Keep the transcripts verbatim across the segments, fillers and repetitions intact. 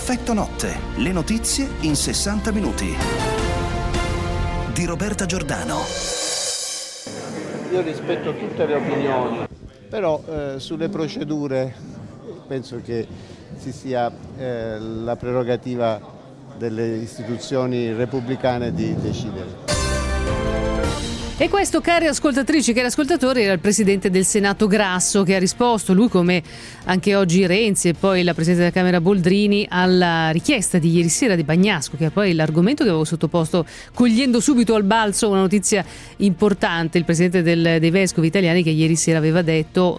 Effetto Notte, le notizie in sessanta minuti. Di Roberta Giordano. Io rispetto tutte le opinioni, però eh, sulle procedure penso che ci sia eh, la prerogativa delle istituzioni repubblicane di decidere. E questo, cari ascoltatrici, cari ascoltatori, era il Presidente del Senato Grasso che ha risposto, lui come anche oggi Renzi e poi la Presidente della Camera Boldrini, alla richiesta di ieri sera di Bagnasco, che è poi l'argomento che avevo sottoposto cogliendo subito al balzo una notizia importante. Il Presidente del, dei Vescovi Italiani che ieri sera aveva detto...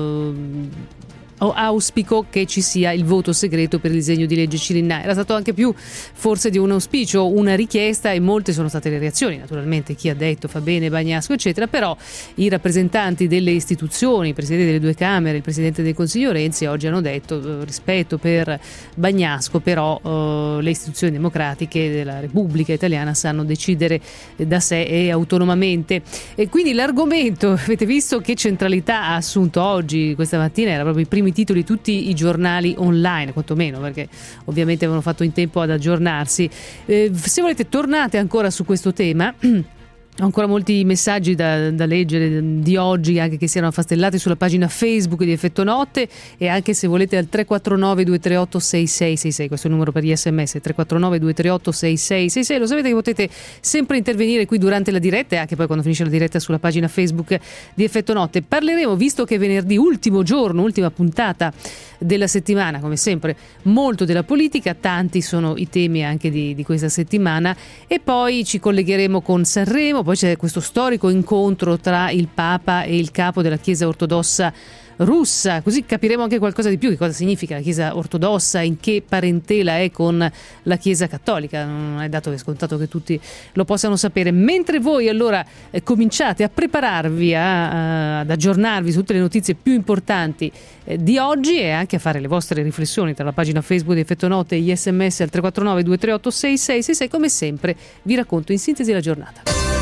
Eh, auspico che ci sia il voto segreto per il disegno di legge Cirinnà. Era stato anche più forse di un auspicio, una richiesta, e molte sono state le reazioni, naturalmente chi ha detto fa bene Bagnasco eccetera, però i rappresentanti delle istituzioni, i presidenti delle due Camere, il Presidente del Consiglio Renzi oggi hanno detto eh, rispetto per Bagnasco, però eh, le istituzioni democratiche della Repubblica Italiana sanno decidere da sé e autonomamente. E quindi l'argomento, avete visto che centralità ha assunto oggi, questa mattina, era proprio i primi titoli di tutti i giornali online, quantomeno perché ovviamente avevano fatto in tempo ad aggiornarsi. Eh, se volete tornate ancora su questo tema. Ho ancora molti messaggi da, da leggere di oggi, anche che siano affastellati sulla pagina Facebook di Effetto Notte, e anche se volete al tre quattro nove due tre otto sei sei sei sei, questo è il numero per gli sms, tre quattro nove due tre otto sei sei sei sei. Lo sapete che potete sempre intervenire qui durante la diretta e anche poi quando finisce la diretta sulla pagina Facebook di Effetto Notte. Parleremo, visto che è venerdì, ultimo giorno, ultima puntata della settimana, come sempre molto della politica, tanti sono i temi anche di, di questa settimana, e poi ci collegheremo con Sanremo. Poi c'è questo storico incontro tra il Papa e il capo della Chiesa ortodossa russa, così capiremo anche qualcosa di più, che cosa significa la Chiesa ortodossa, in che parentela è con la Chiesa cattolica. Non è dato che scontato che tutti lo possano sapere. Mentre voi allora eh, cominciate a prepararvi a, a, ad aggiornarvi su tutte le notizie più importanti eh, di oggi, e anche a fare le vostre riflessioni tra la pagina Facebook di Effetto Notte e gli sms al tre quattro nove due tre otto sei sei sei sei, come sempre vi racconto in sintesi la giornata.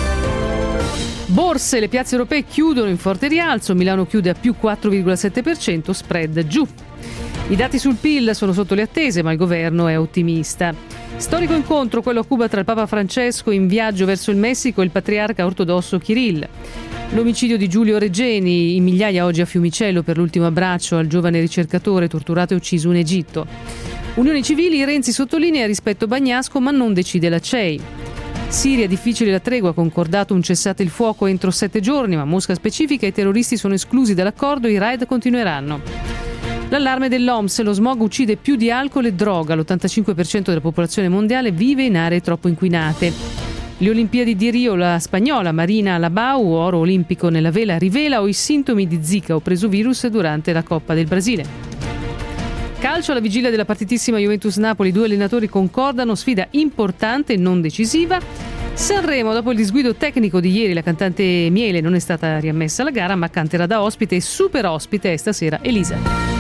Borse, le piazze europee chiudono in forte rialzo, Milano chiude a più quattro virgola sette per cento, spread giù. I dati sul P I L sono sotto le attese, ma il governo è ottimista. Storico incontro, quello a Cuba, tra il Papa Francesco in viaggio verso il Messico e il patriarca ortodosso Kirill. L'omicidio di Giulio Regeni, in migliaia oggi a Fiumicello per l'ultimo abbraccio al giovane ricercatore torturato e ucciso in Egitto. Unioni civili, Renzi sottolinea rispetto Bagnasco ma non decide la C E I. Siria, difficile la tregua, concordato un cessate il fuoco entro sette giorni, ma Mosca specifica i terroristi sono esclusi dall'accordo, i raid continueranno. L'allarme dell'O M S, lo smog uccide più di alcol e droga, l'ottantacinque per cento della popolazione mondiale vive in aree troppo inquinate. Le Olimpiadi di Rio, la spagnola Marina Labau, oro olimpico nella vela, rivela o i sintomi di Zika o preso virus durante la Coppa del Brasile. Calcio, alla vigilia della partitissima Juventus-Napoli, due allenatori concordano, sfida importante e non decisiva. Sanremo, dopo il disguido tecnico di ieri, la cantante Miele non è stata riammessa alla gara, ma canterà da ospite, e super ospite è stasera Elisa.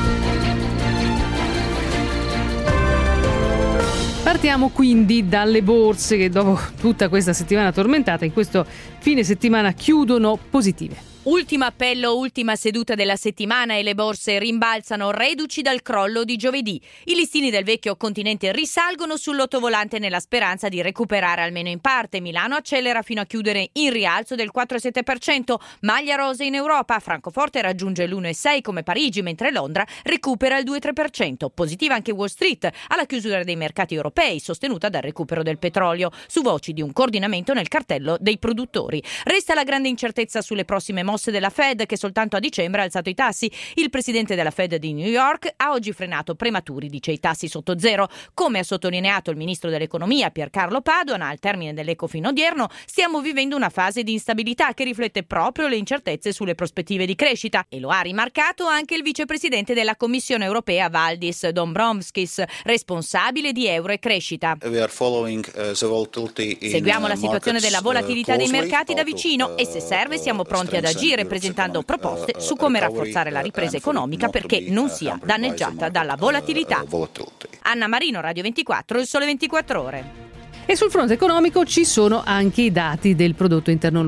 Partiamo quindi dalle borse, che dopo tutta questa settimana tormentata, in questo fine settimana chiudono positive. Ultimo appello, ultima seduta della settimana e le borse rimbalzano reduci dal crollo di giovedì. I listini del vecchio continente risalgono sull'ottovolante nella speranza di recuperare almeno in parte. Milano accelera fino a chiudere in rialzo del quattro virgola sette per cento. Maglia rosa in Europa. Francoforte raggiunge l'uno virgola sei come Parigi, mentre Londra recupera il due virgola tre per cento. Positiva anche Wall Street alla chiusura dei mercati europei, sostenuta dal recupero del petrolio, su voci di un coordinamento nel cartello dei produttori. Resta la grande incertezza sulle prossime mosse della Fed, che soltanto a dicembre ha alzato i tassi. Il presidente della Fed di New York ha oggi frenato prematuri, dice i tassi sotto zero. Come ha sottolineato il ministro dell'economia Piercarlo Padoan al termine dell'Ecofin odierno, stiamo vivendo una fase di instabilità che riflette proprio le incertezze sulle prospettive di crescita, e lo ha rimarcato anche il vicepresidente della Commissione europea Valdis Dombrovskis, responsabile di euro e crescita. Seguiamo la situazione della volatilità dei mercati da vicino e, se serve, siamo pronti ad agire, presentando proposte su come rafforzare la ripresa economica perché non sia danneggiata dalla volatilità. Anna Marino, Radio ventiquattro, Il Sole ventiquattro Ore. E sul fronte economico ci sono anche i dati del prodotto interno lordo.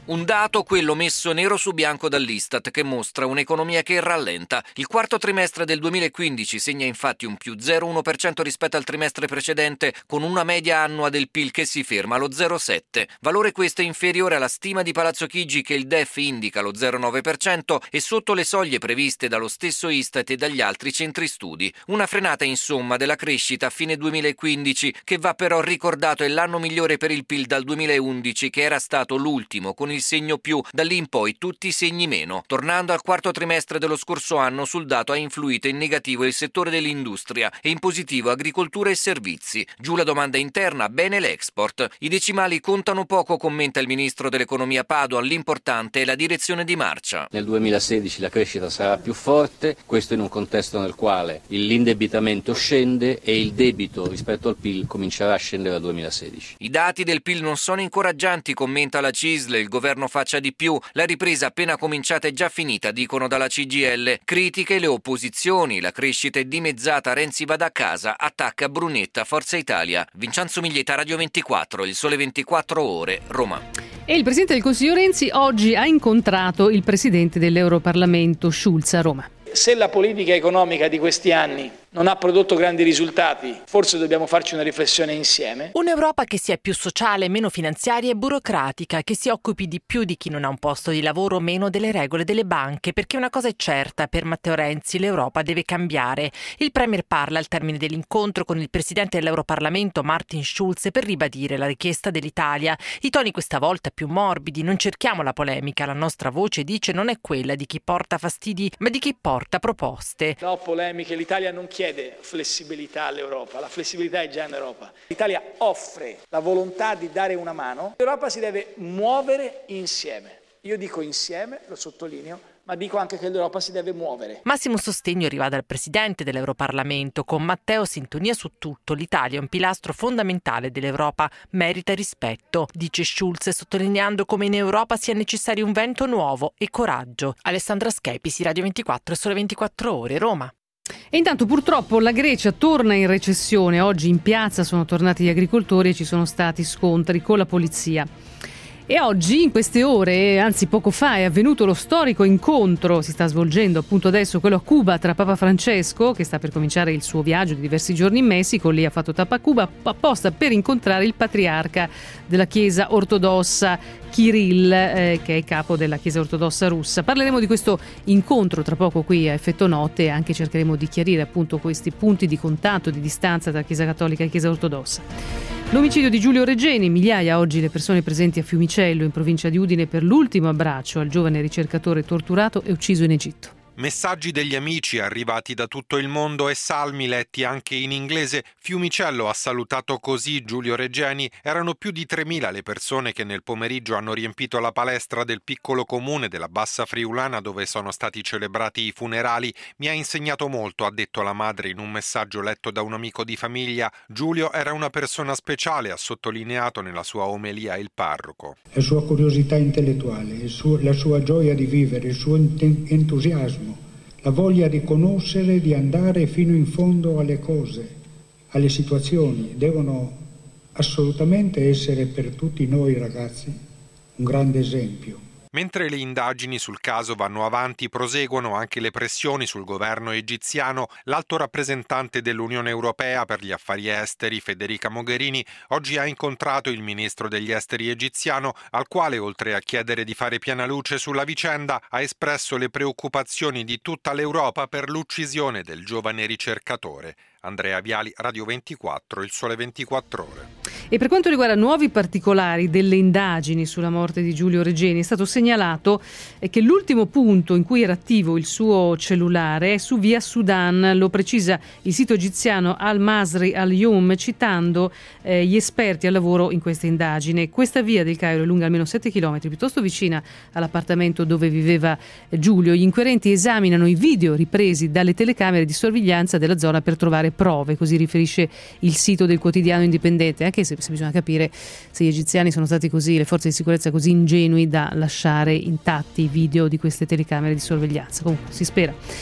Un dato, quello messo nero su bianco dall'Istat, che mostra un'economia che rallenta. Il quarto trimestre del duemilaquindici segna infatti un più zero virgola uno per cento rispetto al trimestre precedente, con una media annua del P I L che si ferma allo zero virgola sette. Valore questo inferiore alla stima di Palazzo Chigi, che il D E F indica lo zero virgola nove per cento, e sotto le soglie previste dallo stesso Istat e dagli altri centri studi. Una frenata insomma della crescita a fine duemilaquindici, che va però ricordato è l'anno migliore per il P I L dal duemilaundici, che era stato l'ultimo con il segno più, da lì in poi tutti i segni meno. Tornando al quarto trimestre dello scorso anno, sul dato ha influito in negativo il settore dell'industria e in positivo agricoltura e servizi. Giù la domanda interna, bene l'export. I decimali contano poco, commenta il ministro dell'economia Padoan, l'importante è la direzione di marcia. Nel duemilasedici la crescita sarà più forte, questo in un contesto nel quale l'indebitamento scende e il debito rispetto al P I L comincerà a scendere dal duemilasedici. I dati del P I L non sono incoraggianti, commenta la C I S L, il governo faccia di più, la ripresa appena cominciata è già finita, dicono dalla C G I L. Critiche le opposizioni, la crescita è dimezzata, Renzi vada a casa, attacca Brunetta, Forza Italia. Vincenzo Miglietta, Radio ventiquattro, Il Sole ventiquattro Ore, Roma. E il Presidente del Consiglio Renzi oggi ha incontrato il Presidente dell'Europarlamento Schulz a Roma. Se la politica economica di questi anni non ha prodotto grandi risultati, forse dobbiamo farci una riflessione insieme. Un'Europa che sia più sociale, meno finanziaria e burocratica, che si occupi di più di chi non ha un posto di lavoro, meno delle regole delle banche, perché una cosa è certa, per Matteo Renzi l'Europa deve cambiare. Il Premier parla al termine dell'incontro con il Presidente dell'Europarlamento Martin Schulz per ribadire la richiesta dell'Italia. I toni questa volta più morbidi, non cerchiamo la polemica, la nostra voce, dice, non è quella di chi porta fastidi, ma di chi porta proposte. No polemiche, l'Italia non chiede flessibilità all'Europa, la flessibilità è già in Europa. L'Italia offre la volontà di dare una mano, l'Europa si deve muovere insieme. Io dico insieme, lo sottolineo, ma dico anche che l'Europa si deve muovere. Massimo sostegno arriva dal Presidente dell'Europarlamento, con Matteo sintonia su tutto. L'Italia è un pilastro fondamentale dell'Europa, merita rispetto, dice Schulz, sottolineando come in Europa sia necessario un vento nuovo e coraggio. Alessandra Schepisi, Radio ventiquattro, Sole ventiquattro Ore, Roma. E intanto purtroppo la Grecia torna in recessione. Oggi in piazza sono tornati gli agricoltori e ci sono stati scontri con la polizia. E oggi, in queste ore, anzi poco fa, è avvenuto lo storico incontro, si sta svolgendo appunto adesso, quello a Cuba, tra Papa Francesco, che sta per cominciare il suo viaggio di diversi giorni in Messico, lì ha fatto tappa a Cuba, apposta per incontrare il patriarca della Chiesa ortodossa, Kirill, eh, che è il capo della Chiesa ortodossa russa. Parleremo di questo incontro tra poco qui a Effetto Notte e anche cercheremo di chiarire appunto questi punti di contatto, di distanza tra Chiesa cattolica e Chiesa ortodossa. L'omicidio di Giulio Regeni, migliaia oggi le persone presenti a Fiumicello in provincia di Udine per l'ultimo abbraccio al giovane ricercatore torturato e ucciso in Egitto. Messaggi degli amici arrivati da tutto il mondo e salmi letti anche in inglese. Fiumicello ha salutato così Giulio Regeni. Erano più di tremila le persone che nel pomeriggio hanno riempito la palestra del piccolo comune della Bassa Friulana dove sono stati celebrati i funerali. Mi ha insegnato molto, ha detto la madre in un messaggio letto da un amico di famiglia. Giulio era una persona speciale, ha sottolineato nella sua omelia il parroco. La sua curiosità intellettuale, il suo, la sua gioia di vivere, il suo entusiasmo, la voglia di conoscere, di andare fino in fondo alle cose, alle situazioni, devono assolutamente essere per tutti noi ragazzi un grande esempio. Mentre le indagini sul caso vanno avanti, proseguono anche le pressioni sul governo egiziano. L'alto rappresentante dell'Unione Europea per gli affari esteri, Federica Mogherini, oggi ha incontrato il ministro degli esteri egiziano, al quale, oltre a chiedere di fare piena luce sulla vicenda, ha espresso le preoccupazioni di tutta l'Europa per l'uccisione del giovane ricercatore. Andrea Viali, Radio ventiquattro, Il Sole ventiquattro Ore. E per quanto riguarda nuovi particolari delle indagini sulla morte di Giulio Regeni, è stato segnalato che l'ultimo punto in cui era attivo il suo cellulare è su via Sudan, lo precisa il sito egiziano Al Masri Al Youm, citando eh, gli esperti al lavoro in questa indagine. Questa via del Cairo è lunga almeno sette chilometri, piuttosto vicina all'appartamento dove viveva Giulio. Gli inquirenti esaminano i video ripresi dalle telecamere di sorveglianza della zona per trovare prove, così riferisce il sito del quotidiano indipendente, anche se, se bisogna capire se gli egiziani sono stati così, le forze di sicurezza così ingenui da lasciare intatti i video di queste telecamere di sorveglianza. Comunque si spera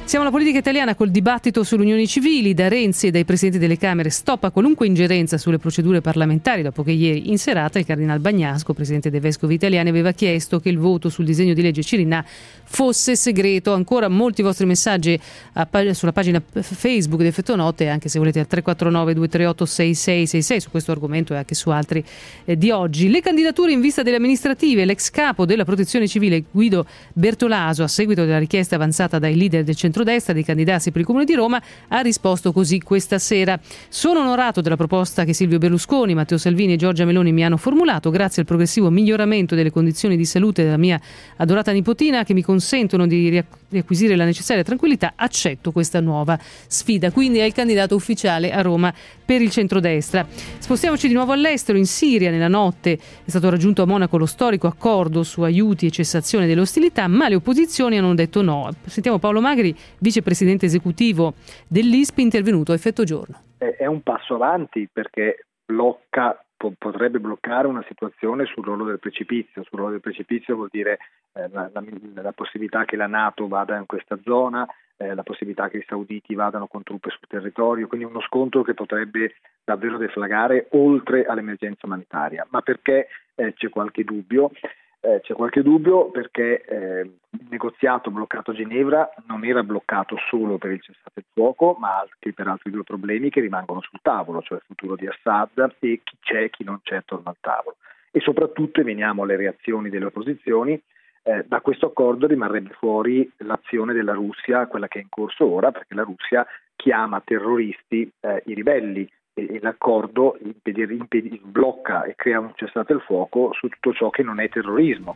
Siamo alla politica italiana col dibattito sulle unioni civili. Da Renzi e dai presidenti delle Camere stop a qualunque ingerenza sulle procedure parlamentari, dopo che ieri in serata il Cardinal Bagnasco, presidente dei Vescovi Italiani, aveva chiesto che il voto sul disegno di legge Cirinnà fosse segreto. Ancora molti vostri messaggi a pag- sulla pagina Facebook di Effetto Notte, anche se volete al tre quattro nove due tre otto sei sei sei sei su questo argomento e anche su altri eh, di oggi. Le candidature in vista delle amministrative. L'ex capo della Protezione Civile Guido Bertolaso, a seguito della richiesta avanzata dai leader del centrodestra di candidarsi per il Comune di Roma, ha risposto così questa sera: sono onorato della proposta che Silvio Berlusconi, Matteo Salvini e Giorgia Meloni mi hanno formulato. Grazie al progressivo miglioramento delle condizioni di salute della mia adorata nipotina, che mi consentono di riacquisire la necessaria tranquillità, accetto questa nuova sfida. Quindi è il candidato ufficiale a Roma per il centrodestra. Spostiamoci di nuovo all'estero. In Siria nella notte è stato raggiunto a Monaco lo storico accordo su aiuti e cessazione delle ostilità, ma le opposizioni hanno detto no. Sentiamo Paolo Magri, vicepresidente esecutivo dell'I S P I, intervenuto a Effetto Giorno. È un passo avanti perché blocca, potrebbe bloccare una situazione sul ruolo del precipizio. Sul ruolo del precipizio vuol dire eh, la, la, la possibilità che la NATO vada in questa zona, eh, la possibilità che i sauditi vadano con truppe sul territorio, quindi uno scontro che potrebbe davvero deflagrare oltre all'emergenza umanitaria. Ma perché eh, c'è qualche dubbio? Eh, c'è qualche dubbio perché eh, il negoziato bloccato a Ginevra non era bloccato solo per il cessate il fuoco, ma anche per altri due problemi che rimangono sul tavolo, cioè il futuro di Assad e chi c'è e chi non c'è attorno al tavolo. E soprattutto, veniamo alle reazioni delle opposizioni, eh, da questo accordo rimarrebbe fuori l'azione della Russia, quella che è in corso ora, perché la Russia chiama terroristi eh, i ribelli. E l'accordo impedir, impedir, blocca e crea un cessate il fuoco su tutto ciò che non è terrorismo.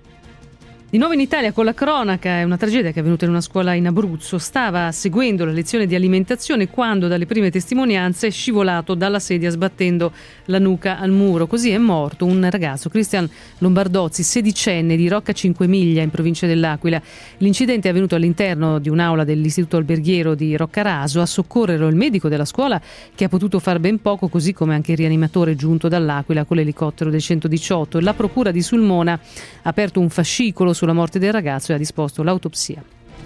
Di nuovo in Italia con la cronaca, è una tragedia che è avvenuta in una scuola in Abruzzo. Stava seguendo la lezione di alimentazione quando, dalle prime testimonianze, è scivolato dalla sedia sbattendo la nuca al muro. Così è morto un ragazzo, Cristian Lombardozzi, sedicenne, di Rocca Cinquemiglia, in provincia dell'Aquila. L'incidente è avvenuto all'interno di un'aula dell'istituto alberghiero di Roccaraso. A soccorrere il medico della scuola, che ha potuto far ben poco, così come anche il rianimatore giunto dall'Aquila con l'elicottero del centodiciotto. La procura di Sulmona ha aperto un fascicolo sulla morte del ragazzo e ha disposto l'autopsia.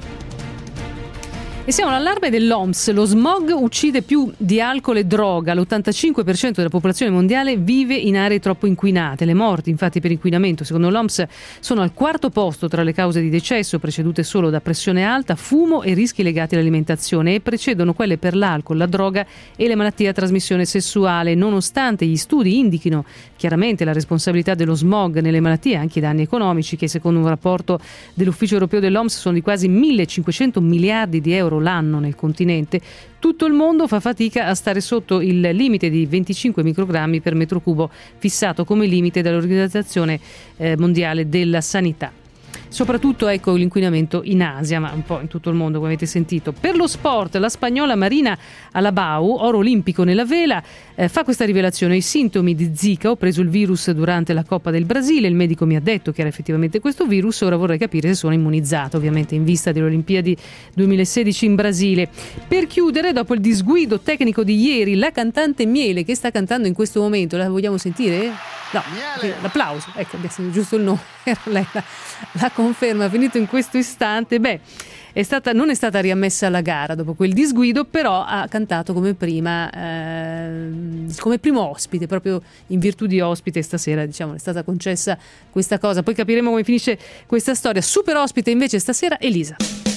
E siamo all'allarme dell'O M S. Lo smog uccide più di alcol e droga. L'ottantacinque per cento della popolazione mondiale vive in aree troppo inquinate. Le morti, infatti, per inquinamento, secondo l'O M S, sono al quarto posto tra le cause di decesso, precedute solo da pressione alta, fumo e rischi legati all'alimentazione, e precedono quelle per l'alcol, la droga e le malattie a trasmissione sessuale, nonostante gli studi indichino chiaramente la responsabilità dello smog nelle malattie e anche i danni economici, che secondo un rapporto dell'Ufficio Europeo dell'O M S sono di quasi millecinquecento miliardi di euro l'anno nel continente. Tutto il mondo fa fatica a stare sotto il limite di venticinque microgrammi per metro cubo fissato come limite dall'Organizzazione Mondiale della Sanità. Soprattutto ecco l'inquinamento in Asia, ma un po' in tutto il mondo, come avete sentito. Per lo sport, la spagnola Marina Alabau, oro olimpico nella vela, eh, fa questa rivelazione: i sintomi di Zika, ho preso il virus durante la Coppa del Brasile, il medico mi ha detto che era effettivamente questo virus, ora vorrei capire se sono immunizzata, ovviamente in vista delle Olimpiadi duemilasedici in Brasile. Per chiudere, dopo il disguido tecnico di ieri, la cantante Miele, che sta cantando in questo momento, la vogliamo sentire? No, Miele. L'applauso, ecco, adesso giusto il nome, era lei la, la conferma, finito in questo istante. Beh, è stata, non è stata riammessa alla gara dopo quel disguido, però ha cantato come prima, eh, come primo ospite, proprio in virtù di ospite stasera, diciamo, è stata concessa questa cosa. Poi capiremo come finisce questa storia. Super ospite invece stasera Elisa.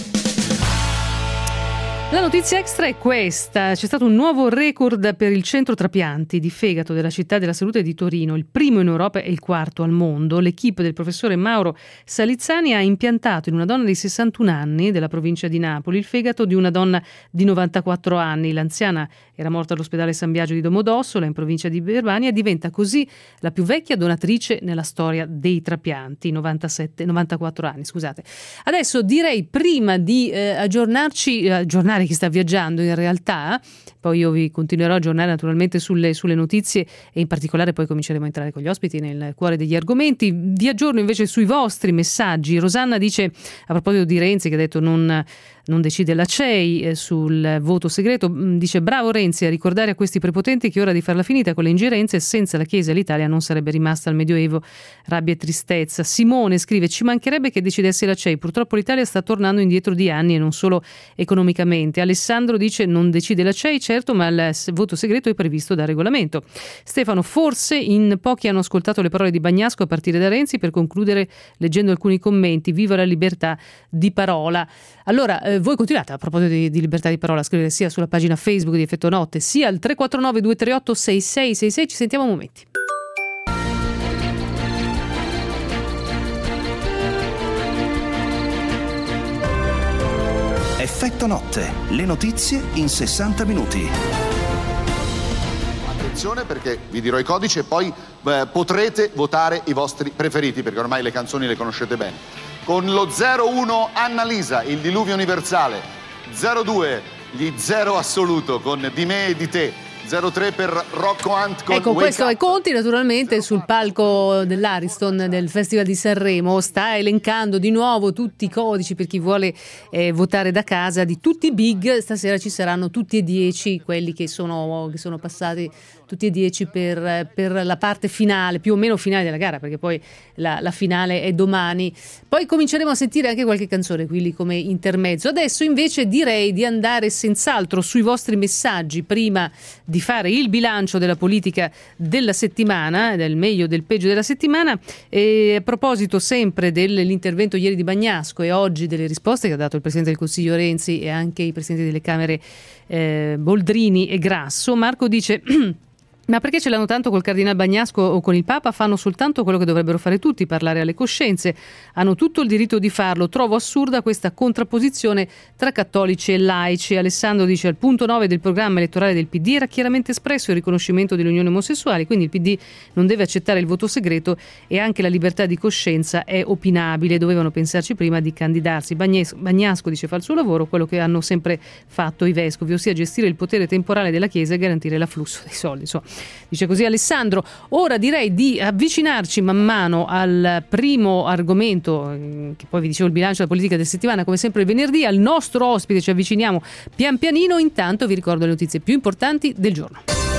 La notizia extra è questa: c'è stato un nuovo record per il centro trapianti di fegato della Città della Salute di Torino, il primo in Europa e il quarto al mondo. L'equipe del professore Mauro Salizzani ha impiantato in una donna di sessantuno anni della provincia di Napoli il fegato di una donna di novantaquattro anni. L'anziana era morta all'ospedale San Biagio di Domodossola in provincia di Verbania e diventa così la più vecchia donatrice nella storia dei trapianti, novantasette, novantaquattro anni, scusate. Adesso direi, prima di eh, aggiornarci, eh, aggiornare chi sta viaggiando in realtà, poi io vi continuerò a aggiornare naturalmente sulle, sulle notizie e in particolare poi cominceremo a entrare con gli ospiti nel cuore degli argomenti. Vi aggiorno invece sui vostri messaggi. Rosanna dice, a proposito di Renzi che ha detto non non decide la C E I eh, sul voto segreto. Dice: bravo Renzi a ricordare a questi prepotenti che è ora di farla finita con le ingerenze, senza la Chiesa l'Italia non sarebbe rimasta al Medioevo. Rabbia e tristezza. Simone scrive: ci mancherebbe che decidesse la C E I, purtroppo l'Italia sta tornando indietro di anni e non solo economicamente. Alessandro dice: non decide la C E I, certo, ma il voto segreto è previsto da regolamento. Stefano: forse in pochi hanno ascoltato le parole di Bagnasco a partire da Renzi, per concludere leggendo alcuni commenti: viva la libertà di parola. Allora eh, voi continuate a proposito di, di libertà di parola a scrivere sia sulla pagina Facebook di Effetto Notte sia al tre quattro nove due tre otto sei sei sei sei. Ci sentiamo a momenti. Effetto Notte, le notizie in sessanta minuti. Attenzione, perché vi dirò i codici e poi eh, potrete votare i vostri preferiti, perché ormai le canzoni le conoscete bene. Con lo zero uno Annalisa, il diluvio universale. zero due gli zero assoluto con Di me e di te. zero tre per Rocco Hunt con Ecco, Wake questo Up. è Conti, naturalmente sul palco dell'Ariston del Festival di Sanremo sta elencando di nuovo tutti i codici per chi vuole eh, votare da casa di tutti i big. Stasera ci saranno tutti e dieci quelli che sono, che sono passati, tutti e dieci per, per la parte finale, più o meno finale della gara, perché poi la, la finale è domani. Poi cominceremo a sentire anche qualche canzone qui lì come intermezzo. Adesso invece direi di andare senz'altro sui vostri messaggi prima di fare il bilancio della politica della settimana, del meglio del peggio della settimana. E a proposito sempre dell'intervento ieri di Bagnasco e oggi delle risposte che ha dato il Presidente del Consiglio Renzi e anche i Presidenti delle Camere eh, Boldrini e Grasso, Marco dice: ma perché ce l'hanno tanto col Cardinal Bagnasco o con il Papa? Fanno soltanto quello che dovrebbero fare tutti, parlare alle coscienze. Hanno tutto il diritto di farlo. Trovo assurda questa contrapposizione tra cattolici e laici. Alessandro dice: al punto nove del programma elettorale del P D era chiaramente espresso il riconoscimento delle unioni omosessuali, quindi il P D non deve accettare il voto segreto e anche la libertà di coscienza è opinabile. Dovevano pensarci prima di candidarsi. Bagnes- Bagnasco dice: fa il suo lavoro, quello che hanno sempre fatto i vescovi, ossia gestire il potere temporale della Chiesa e garantire l'afflusso dei soldi. Insomma, dice così Alessandro. Ora direi di avvicinarci man mano al primo argomento, che poi vi dicevo il bilancio della politica della settimana, come sempre il venerdì, al nostro ospite. Ci avviciniamo pian pianino. Intanto vi ricordo le notizie più importanti del giorno.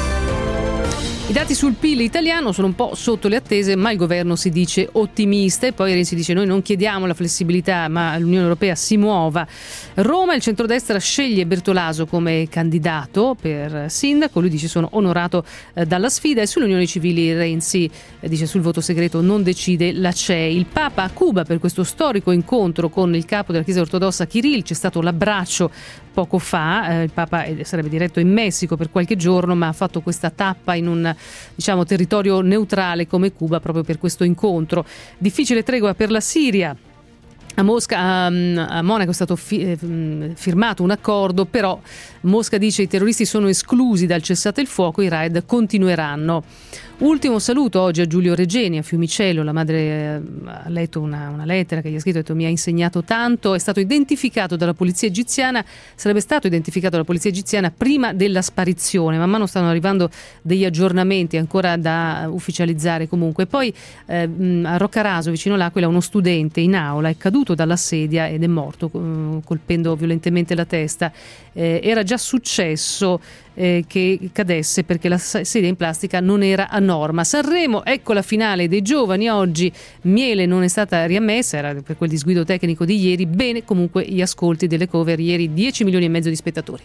I dati sul P I L italiano sono un po' sotto le attese, ma il governo si dice ottimista e poi Renzi dice: noi non chiediamo la flessibilità, ma l'Unione Europea si muova. Roma, il centrodestra sceglie Bertolaso come candidato per sindaco. Lui dice: sono onorato eh, dalla sfida. E sulle unioni civili Renzi eh, dice: sul voto segreto non decide la C E I. Il Papa a Cuba per questo storico incontro con il capo della Chiesa ortodossa Kirill. C'è stato l'abbraccio poco fa. Eh, il Papa sarebbe diretto in Messico per qualche giorno, ma ha fatto questa tappa in un diciamo territorio neutrale come Cuba proprio per questo incontro. Difficile tregua per la Siria. A Mosca, a, a Monaco è stato fi, firmato un accordo, però Mosca dice: i terroristi sono esclusi dal cessate il fuoco, i raid continueranno. Ultimo saluto oggi a Giulio Regeni a Fiumicello. La madre ha letto una, una lettera che gli ha scritto, ha detto: mi ha insegnato tanto. È stato identificato dalla polizia egiziana, sarebbe stato identificato dalla polizia egiziana prima della sparizione. Man mano stanno arrivando degli aggiornamenti ancora da ufficializzare comunque. Poi eh, a Roccaraso, vicino all'Aquila, uno studente in aula è caduto dalla sedia ed è morto colpendo violentemente la testa. Eh, era già successo eh, che cadesse perché la sedia in plastica non era a norma. Sanremo, ecco la finale dei giovani oggi. Miele non è stata riammessa, era per quel disguido tecnico di ieri. Bene comunque gli ascolti delle cover ieri, dieci milioni e mezzo di spettatori.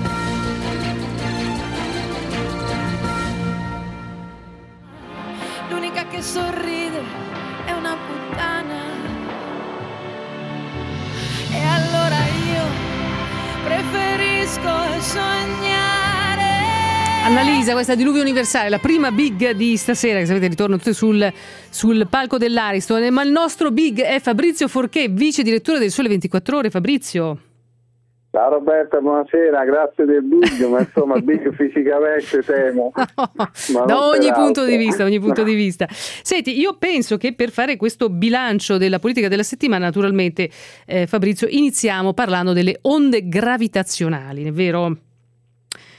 L'unica che sorride è una puttana, e allora io preferisco sognare. Annalisa, questa Diluvio Universale, la prima big di stasera, che sapete ritorno tutte sul, sul palco dell'Ariston, ma il nostro big è Fabrizio Forché, vice direttore del Sole ventiquattro Ore. Fabrizio. Ciao Roberta, buonasera, grazie del dubbio, ma insomma big fisicamente temo. No, da ogni punto di vista, ogni punto di vista. Senti, io penso che per fare questo bilancio della politica della settimana, naturalmente, eh, Fabrizio, iniziamo parlando delle onde gravitazionali, è vero?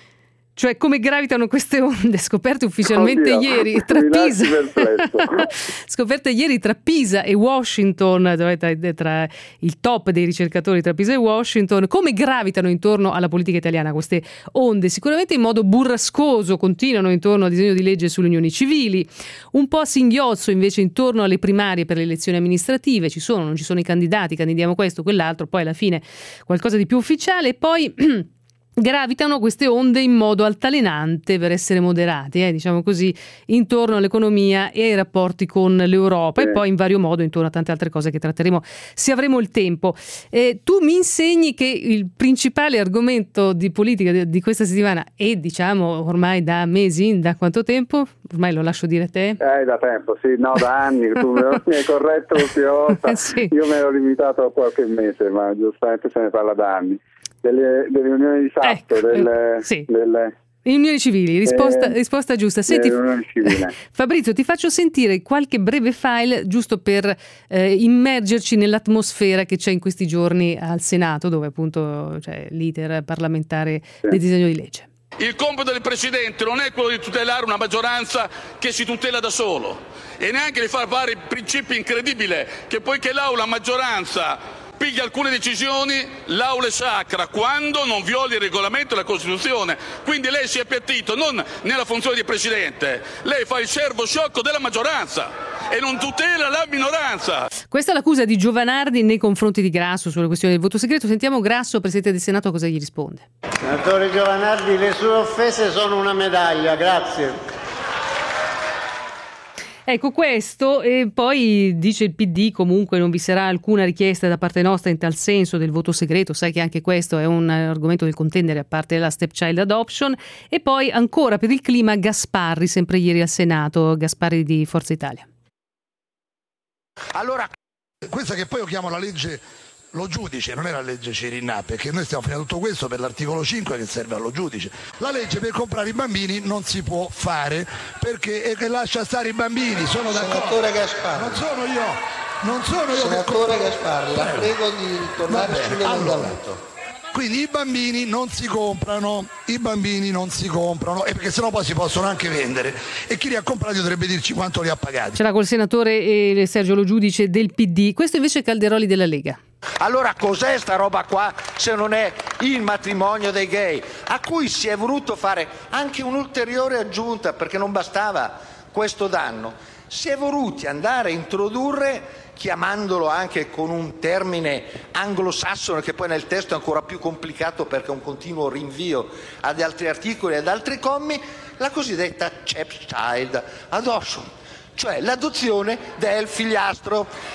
Cioè, come gravitano queste onde scoperte ufficialmente Oddio, ieri tra mi lasci Pisa perplesso. scoperte ieri tra Pisa e Washington, tra, tra il top dei ricercatori tra Pisa e Washington, come gravitano intorno alla politica italiana queste onde? Sicuramente in modo burrascoso continuano intorno al disegno di legge sulle unioni civili, un po' a singhiozzo invece intorno alle primarie per le elezioni amministrative. Ci sono, non ci sono i candidati, candidiamo questo, quell'altro, poi alla fine qualcosa di più ufficiale, e poi gravitano queste onde in modo altalenante, per essere moderati, eh, diciamo così, intorno all'economia e ai rapporti con l'Europa, sì. E poi in vario modo intorno a tante altre cose che tratteremo se avremo il tempo. Eh, tu mi insegni che il principale argomento di politica di, di questa settimana, e diciamo ormai da mesi, da quanto tempo? Ormai lo lascio dire a te. Eh, da tempo, sì, no, da anni, tu mi hai corretto l'ultima volta, sì. Io mi ero limitato a qualche mese, ma giustamente se ne parla da anni. Delle, delle unioni di fatto, ecco, delle, sì. delle unioni civili, risposta, eh, risposta giusta. Senti, Fabrizio, ti faccio sentire qualche breve file giusto per eh, immergerci nell'atmosfera che c'è in questi giorni al Senato, dove appunto c'è l'iter parlamentare sì. del disegno di legge. Il compito del Presidente non è quello di tutelare una maggioranza che si tutela da solo, e neanche di far fare principi incredibili che poiché l'Aula maggioranza piglia alcune decisioni, l'Aula è sacra quando non violi il regolamento e la Costituzione. Quindi lei si è appiattito non nella funzione di Presidente, lei fa il servo sciocco della maggioranza e non tutela la minoranza. Questa è l'accusa di Giovanardi nei confronti di Grasso sulle questioni del voto segreto. Sentiamo Grasso, Presidente del Senato, cosa gli risponde. Senatore Giovanardi, le sue offese sono una medaglia, grazie. Ecco questo, e poi dice il P D comunque non vi sarà alcuna richiesta da parte nostra in tal senso del voto segreto. Sai che anche questo è un argomento del contendere, a parte la stepchild adoption. E poi ancora per il clima Gasparri, sempre ieri al Senato, Gasparri di Forza Italia. Allora, questa che poi io chiamo la legge lo giudice, non è la legge Cirinnà, perché noi stiamo facendo tutto questo per l'articolo cinque che serve allo giudice. La legge per comprare i bambini non si può fare perché che lascia stare i bambini, sono d'accordo. Senatore Gasparri. Non sono io, non sono io. Senatore che... Gasparri, la prego di tornare sull'emendamento. Allora, quindi i bambini non si comprano, i bambini non si comprano, e perché sennò poi si possono anche vendere, e chi li ha comprati dovrebbe dirci quanto li ha pagati. C'era col senatore e Sergio Lo Giudice del P D, questo invece è Calderoli della Lega. Allora cos'è sta roba qua se non è il matrimonio dei gay, a cui si è voluto fare anche un'ulteriore aggiunta perché non bastava questo danno, si è voluti andare a introdurre, chiamandolo anche con un termine anglosassone che poi nel testo è ancora più complicato perché è un continuo rinvio ad altri articoli e ad altri commi, la cosiddetta stepchild adoption, cioè l'adozione del figliastro.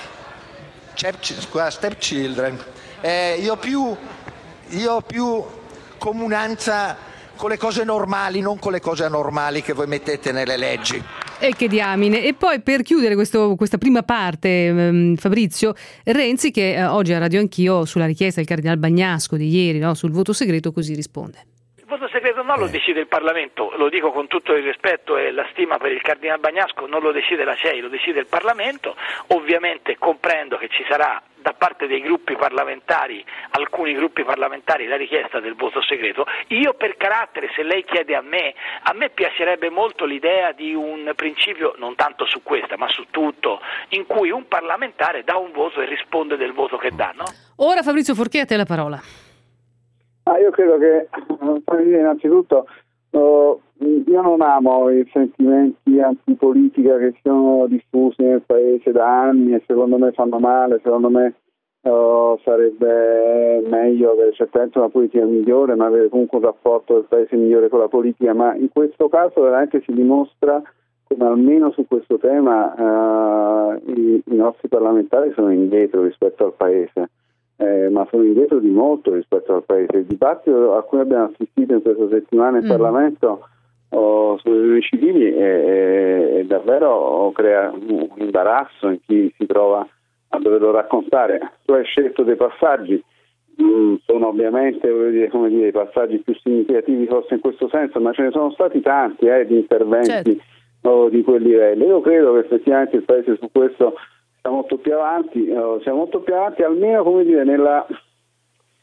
Stepchildren, eh, io ho più, io ho più comunanza con le cose normali, non con le cose anormali che voi mettete nelle leggi. E che diamine. E poi per chiudere questo, questa prima parte, um, Fabrizio, Renzi che eh, oggi a Radio Anch'io sulla richiesta del Cardinal Bagnasco di ieri, no, sul voto segreto, così risponde. Il voto segreto no, lo decide il Parlamento, lo dico con tutto il rispetto e la stima per il Cardinal Bagnasco, non lo decide la C E I, lo decide il Parlamento. Ovviamente comprendo che ci sarà da parte dei gruppi parlamentari, alcuni gruppi parlamentari, la richiesta del voto segreto. Io per carattere, se lei chiede a me, a me piacerebbe molto l'idea di un principio, non tanto su questa ma su tutto, in cui un parlamentare dà un voto e risponde del voto che dà, no? Ora Fabrizio Forchia, a te la parola. Ah, io credo che, innanzitutto, oh, io non amo i sentimenti antipolitica che sono diffusi nel paese da anni e secondo me fanno male, secondo me oh, sarebbe meglio avere certamente una politica migliore, ma avere comunque un rapporto del paese migliore con la politica, ma in questo caso veramente si dimostra come almeno su questo tema uh, i, i nostri parlamentari sono indietro rispetto al paese. Eh, ma sono indietro di molto rispetto al paese. Il dibattito a cui abbiamo assistito in questa settimana in mm. Parlamento oh, sulle unioni civili è, è, è davvero crea un imbarazzo in chi si trova a doverlo raccontare. Tu hai scelto dei passaggi, mm, sono ovviamente voglio dire, come dire, i passaggi più significativi forse in questo senso, ma ce ne sono stati tanti eh, di interventi certo. oh, di quel livello. Io credo che effettivamente il paese su questo sia molto più avanti, eh, siamo molto più avanti almeno come dire nella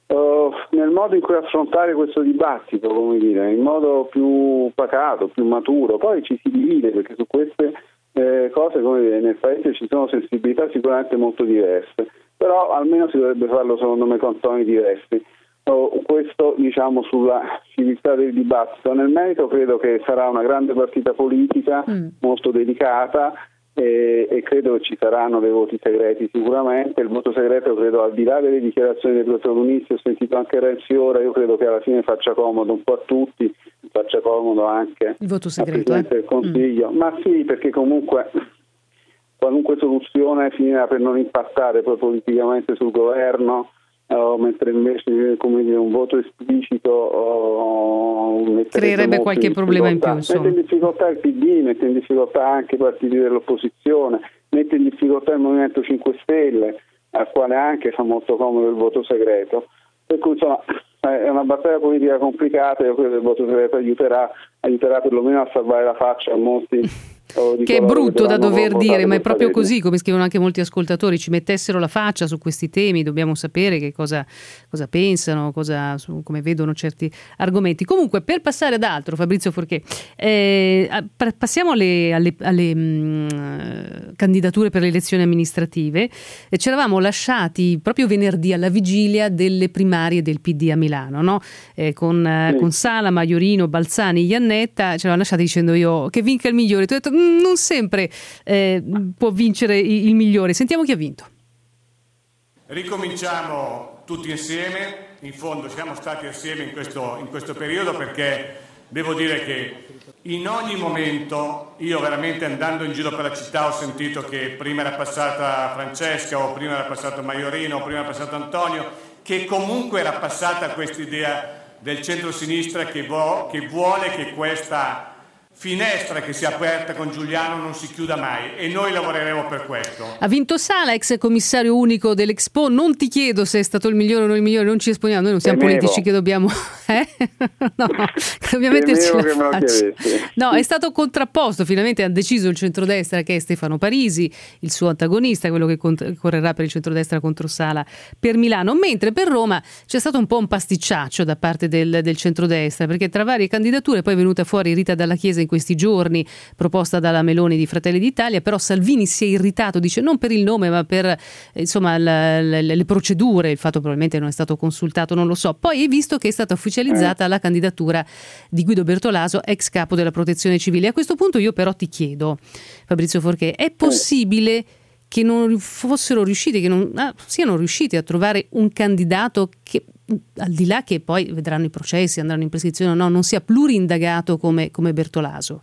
uh, nel modo in cui affrontare questo dibattito, come dire, in modo più pacato, più maturo. Poi ci si divide perché su queste eh, cose, come dire, nel Paese ci sono sensibilità sicuramente molto diverse, però almeno si dovrebbe farlo secondo me con toni diversi. Uh, questo diciamo sulla civiltà del dibattito. Nel merito credo che sarà una grande partita politica mm. molto delicata e, e credo che ci saranno dei voti segreti sicuramente. Il voto segreto credo, al di là delle dichiarazioni dei protagonisti, ho sentito anche Renzi ora, io credo che alla fine faccia comodo un po' a tutti, faccia comodo anche il voto segreto, al Presidente eh? del Consiglio, mm. ma sì, perché comunque qualunque soluzione finirà per non impattare poi politicamente sul governo. Uh, mentre invece, come dire, un voto esplicito uh, creerebbe qualche problema in più, insomma. Mette in difficoltà il P D, mette in difficoltà anche i partiti dell'opposizione, mette in difficoltà il Movimento cinque Stelle, al quale anche fa molto comodo il voto segreto. Per cui insomma è una battaglia politica complicata. Io credo che il voto segreto aiuterà, aiuterà perlomeno a salvare la faccia a molti. Che è brutto da dover dire, ma è proprio così, come scrivono anche molti ascoltatori, ci mettessero la faccia su questi temi, dobbiamo sapere che cosa, cosa pensano, cosa, su, come vedono certi argomenti. Comunque, per passare ad altro, Fabrizio Forché, eh, passiamo alle, alle, alle mh, candidature per le elezioni amministrative. Eh, ci eravamo lasciati proprio venerdì alla vigilia delle primarie del P D a Milano, no? Eh, con, eh, con Sala, Maiorino, Balzani, Iannetta, ci eravamo lasciati dicendo io che vinca il migliore. Tu hai detto, non sempre eh, può vincere il migliore. Sentiamo chi ha vinto. Ricominciamo tutti insieme. In fondo siamo stati assieme in questo, in questo periodo, perché devo dire che in ogni momento, io veramente andando in giro per la città ho sentito che prima era passata Francesca, o prima era passato Maiorino, o prima era passato Antonio, che comunque era passata questa idea del centro-sinistra che, vo- che vuole che questa finestra che si è aperta con Giuliano non si chiuda mai, e noi lavoreremo per questo. Ha vinto Sala, ex commissario unico dell'Expo. Non ti chiedo se è stato il migliore o non il migliore, non ci esponiamo, noi non siamo Temevo. politici che dobbiamo eh? no, dobbiamo metterci la faccia. No, è stato contrapposto, finalmente ha deciso il centrodestra, che è Stefano Parisi, il suo antagonista, quello che cont- correrà per il centrodestra contro Sala per Milano, mentre per Roma c'è stato un po' un pasticciaccio da parte del, del centrodestra, perché tra varie candidature poi è venuta fuori Rita Dalla Chiesa in questi giorni, proposta dalla Meloni di Fratelli d'Italia, però Salvini si è irritato, dice non per il nome ma per eh, insomma le, le, le procedure, il fatto probabilmente non è stato consultato, non lo so. Poi hai visto che è stata ufficializzata la candidatura di Guido Bertolaso, ex capo della Protezione Civile. A questo punto io però ti chiedo, Fabrizio Forché, è possibile che non fossero riusciti, che non ah, siano riusciti a trovare un candidato che, al di là che poi vedranno i processi, andranno in prescrizione o no, non sia pluriindagato come, come Bertolaso?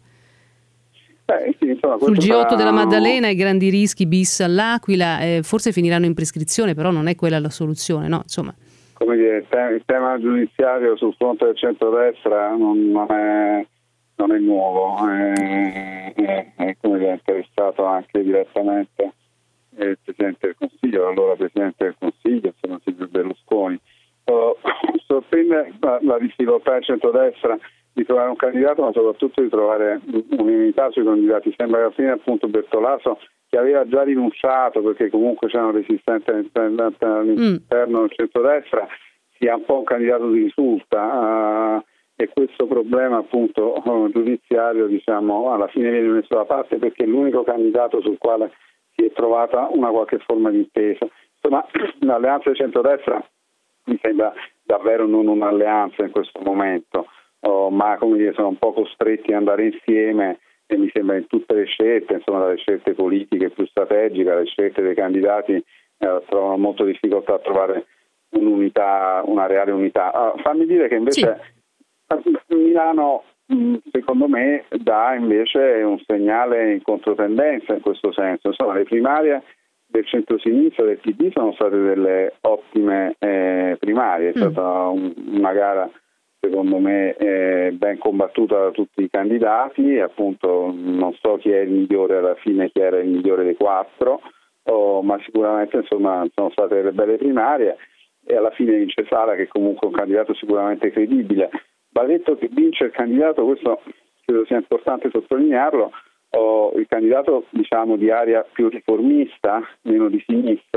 Beh, sì, insomma, Sul G otto sarà... della Maddalena i grandi rischi bis all'Aquila, eh, forse finiranno in prescrizione, però non è quella la soluzione, no? Insomma. Come dire, il tema, il tema giudiziario sul fronte del centrodestra non, non, è, non è nuovo, è, è, è come dire, interessato anche direttamente il Presidente del Consiglio, allora Presidente del Consiglio, insomma Silvio Berlusconi. Uh, sorprende la, la difficoltà del centrodestra di trovare un candidato, ma soprattutto di trovare un'unità sui candidati. Sembra che alla fine appunto Bertolaso, che aveva già rinunciato perché comunque c'è una resistenza all'interno del centrodestra, sia un po' un candidato di risulta, uh, e questo problema appunto uh, giudiziario, diciamo, alla fine viene messo da parte perché è l'unico candidato sul quale si è trovata una qualche forma di intesa. Insomma, l'alleanza del centrodestra mi sembra davvero non un'alleanza in questo momento, oh, ma come dire, sono un po' costretti ad andare insieme, e mi sembra in tutte le scelte, insomma dalle scelte politiche più strategiche alle scelte dei candidati, eh, trovano molto difficoltà a trovare un'unità, una reale unità. Ah, fammi dire che invece sì. Milano, secondo me, dà invece un segnale in controtendenza in questo senso. Insomma, le primarie del centro-sinistra del P D sono state delle ottime eh, primarie, è stata un, una gara secondo me eh, ben combattuta da tutti i candidati, appunto non so chi è il migliore alla fine, chi era il migliore dei quattro, oh, ma sicuramente insomma sono state delle belle primarie e alla fine vince Sala, che è comunque un candidato sicuramente credibile. Va detto che vince il candidato, questo credo sia importante sottolinearlo, oh, il candidato diciamo di area più riformista, meno di sinistra,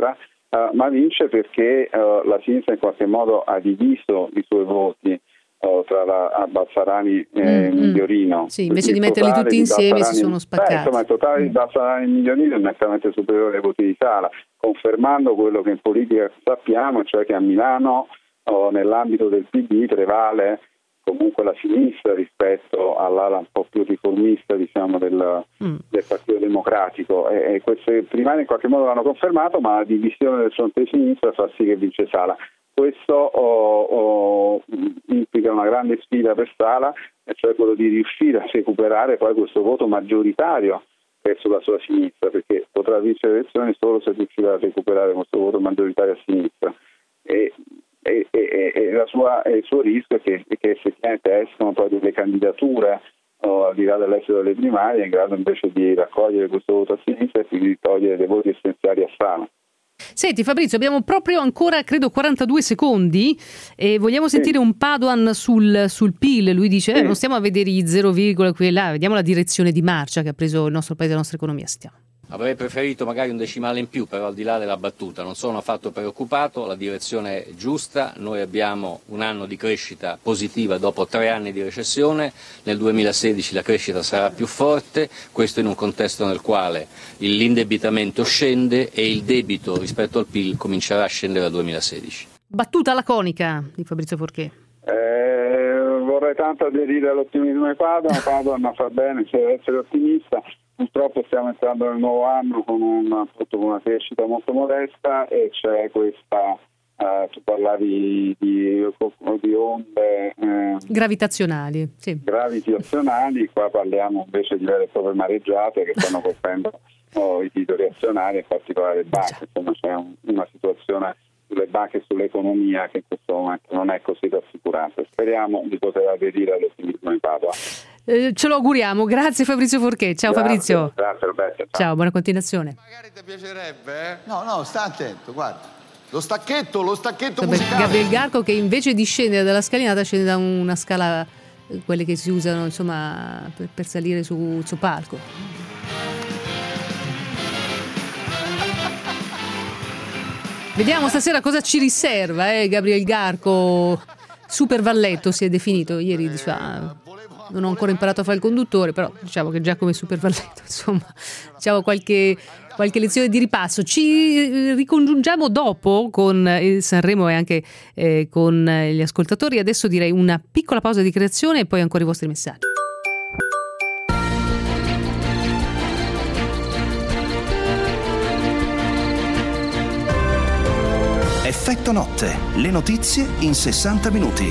uh, ma vince perché uh, la sinistra in qualche modo ha diviso i suoi voti uh, tra la Balsarani e mm, Migliorino. Sì, invece di metterli tutti di insieme si sono beh, spaccati. insomma, il totale di Balsarani e Migliorino è nettamente superiore ai voti di Sala, confermando quello che in politica sappiamo, cioè che a Milano uh, nell'ambito del P D prevale comunque la sinistra rispetto all'ala un po' più riformista, diciamo, del, mm. del Partito Democratico, e, e queste primarie in qualche modo l'hanno confermato, ma la divisione del fronte di sinistra fa sì che vince Sala. Questo oh, oh, implica una grande sfida per Sala, e cioè quello di riuscire a recuperare poi questo voto maggioritario verso la sua sinistra, perché potrà vincere le elezioni solo se riuscirà a recuperare questo voto maggioritario a sinistra. E, E, e, e, la sua, e il suo rischio è che, che effettivamente escono poi delle candidature oh, al di là dell'esito delle primarie in grado invece di raccogliere questo voto a sinistra e quindi di togliere dei voti essenziali a Sala. Senti Fabrizio, abbiamo proprio ancora credo quarantadue secondi e vogliamo sentire sì. un Padoan sul, sul P I L. Lui dice sì. eh, non stiamo a vedere i zero virgola qui e là, vediamo la direzione di marcia che ha preso il nostro paese e la nostra economia. Stiamo. Avrei preferito magari un decimale in più, però al di là della battuta non sono affatto preoccupato, la direzione è giusta, noi abbiamo un anno di crescita positiva dopo tre anni di recessione, nel duemilasedici la crescita sarà più forte, questo in un contesto nel quale l'indebitamento scende e il debito rispetto al P I L comincerà a scendere dal duemilasedici. Battuta laconica di Fabrizio Forché. Eh, vorrei tanto aderire all'ottimismo di Padoan, Padoan fa bene, se deve essere ottimista. Purtroppo stiamo entrando nel nuovo anno con, un, appunto, con una crescita molto modesta e c'è questa, uh, tu parlavi di, di onde eh, gravitazionali, sì. gravitazionali, qua parliamo invece di vere e proprie mareggiate che stanno colpendo oh, i titoli azionari, in particolare le banche. Insomma, c'è un, una situazione sulle banche e sull'economia che in questo momento non è così rassicurante. Speriamo di poter aderire all'ottimismo in Padova. Eh, ce lo auguriamo, grazie Fabrizio Forché. Ciao grazie, Fabrizio. Grazie Roberto. Ciao. Ciao, buona continuazione. Magari ti piacerebbe, eh? No, no, sta attento, guarda. Lo stacchetto, lo stacchetto Vabbè, musicale. Gabriel Garco che invece di scendere dalla scalinata scende da una scala, quelle che si usano insomma per, per salire sul suo palco. Vediamo stasera cosa ci riserva, eh, Gabriel Garco. Super valletto si è definito. Ieri diceva, non ho ancora imparato a fare il conduttore, però diciamo che già come super valletto, insomma, diciamo qualche, qualche lezione di ripasso. Ci ricongiungiamo dopo con il Sanremo e anche eh, con gli ascoltatori. Adesso direi una piccola pausa di creazione e poi ancora i vostri messaggi. Effetto notte, le notizie in sessanta minuti.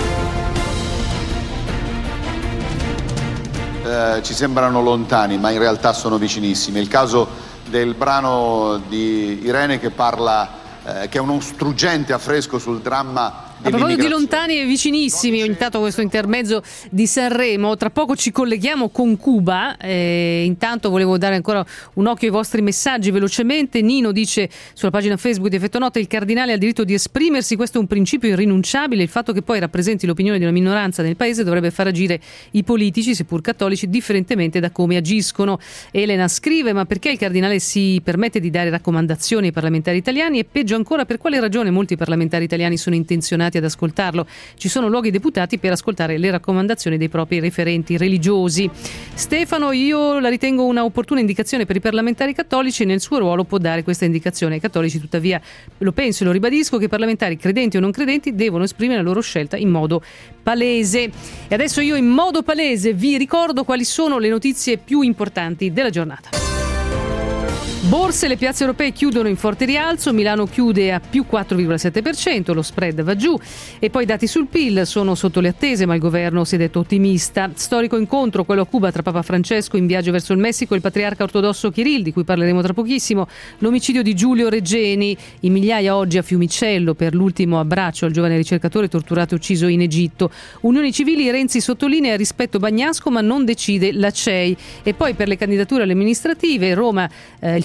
Eh, ci sembrano lontani, ma in realtà sono vicinissimi. Il caso del brano di Irene che parla, eh, che è uno struggente affresco sul dramma. A proposito di lontani e vicinissimi, ogni tanto questo intermezzo di Sanremo, tra poco ci colleghiamo con Cuba, eh, intanto volevo dare ancora un occhio ai vostri messaggi velocemente. Nino dice sulla pagina Facebook di Effetto Notte: il cardinale ha il diritto di esprimersi, questo è un principio irrinunciabile, il fatto che poi rappresenti l'opinione di una minoranza nel paese dovrebbe far agire i politici, seppur cattolici, differentemente da come agiscono. Elena scrive: ma perché il cardinale si permette di dare raccomandazioni ai parlamentari italiani e peggio ancora per quale ragione molti parlamentari italiani sono intenzionati ad ascoltarlo? Ci sono luoghi deputati per ascoltare le raccomandazioni dei propri referenti religiosi. Stefano: io la ritengo una opportuna indicazione per i parlamentari cattolici, nel suo ruolo può dare questa indicazione ai cattolici, tuttavia lo penso e lo ribadisco che i parlamentari credenti o non credenti devono esprimere la loro scelta in modo palese. E adesso io in modo palese vi ricordo quali sono le notizie più importanti della giornata. Borse, le piazze europee chiudono in forte rialzo, Milano chiude a più quattro virgola sette per cento, lo spread va giù e poi i dati sul P I L sono sotto le attese, ma il governo si è detto ottimista. Storico incontro, quello a Cuba tra Papa Francesco in viaggio verso il Messico e il patriarca ortodosso Kirill, di cui parleremo tra pochissimo. L'omicidio di Giulio Reggeni, in migliaia oggi a Fiumicello per l'ultimo abbraccio al giovane ricercatore torturato e ucciso in Egitto. Unioni civili, Renzi sottolinea rispetto Bagnasco ma non decide la C E I. E poi per le candidature alle amministrative, Roma, eh, il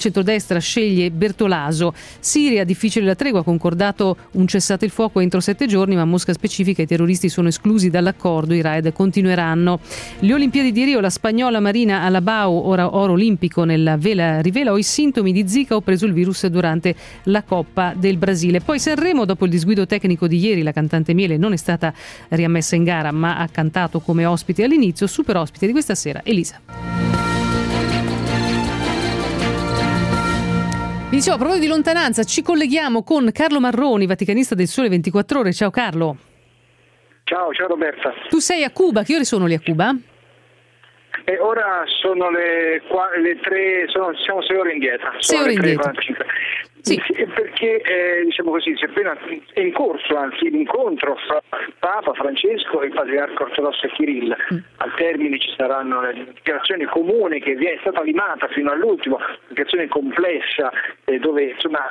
centrodestra sceglie Bertolaso. Siria, difficile la tregua, concordato un cessate il fuoco entro sette giorni, ma Mosca specifica i terroristi sono esclusi dall'accordo, i raid continueranno. Le Olimpiadi di Rio, la spagnola Marina Alabao, ora oro olimpico nella vela, rivela ho i sintomi di Zika, ho preso il virus durante la Coppa del Brasile. Poi Sanremo, dopo il disguido tecnico di ieri, la cantante Miele non è stata riammessa in gara, ma ha cantato come ospite all'inizio. Super ospite di questa sera, Elisa. Vi dicevo, a proposito di lontananza, ci colleghiamo con Carlo Marroni, vaticanista del Sole ventiquattro Ore. Ciao Carlo. Ciao, ciao Roberta. Tu sei a Cuba, che ore sono lì a Cuba? E ora sono le, le tre, sono, siamo sei ore indietro. Sei ore indietro. Sì. Perché eh, diciamo così, si è appena è in corso anzi l'incontro fra il Papa Francesco e il Patriarca Ortodosso Kirill. Mm. Al termine ci saranno le dichiarazioni comuni che vi è stata limata fino all'ultimo, dichiarazione complessa eh, dove insomma